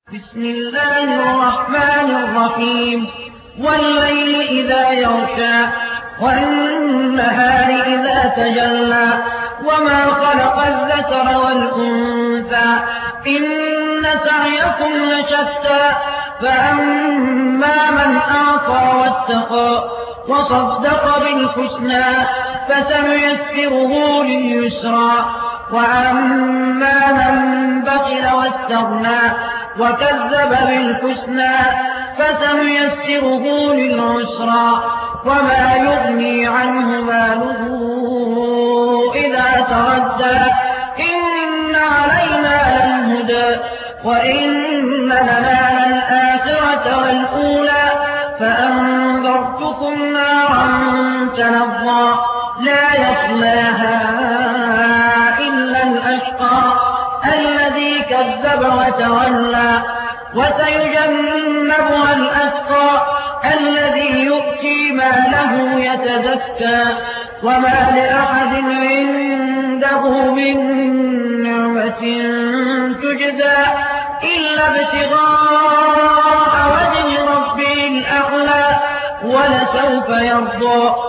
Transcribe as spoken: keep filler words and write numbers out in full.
بسم الله الرحمن الرحيم والليل إذا يغشى والنهار إذا تجلى وما خلق الذكر والأنثى إن سعيكم لشتى فأما من أعطى واتقى وصدق بالحسنى فسنيسره لليسرى وأما من بخل واستغنى وكذب بالحسنى فسنيسره للعسرى وما يغني عنه ماله إذا تردى إن علينا للهدى وإن لنا للآخرة والأولى فأنذرتكم نارا تلظى لا يصلاها إلا الأشقى الذي كذب وتولى وسيجنبها الأتقى الذي يؤتي ماله يتزكى وما لأحد عنده من نعمة تجزى إلا ابتغاء وجه ربه الأعلى ولسوف يرضى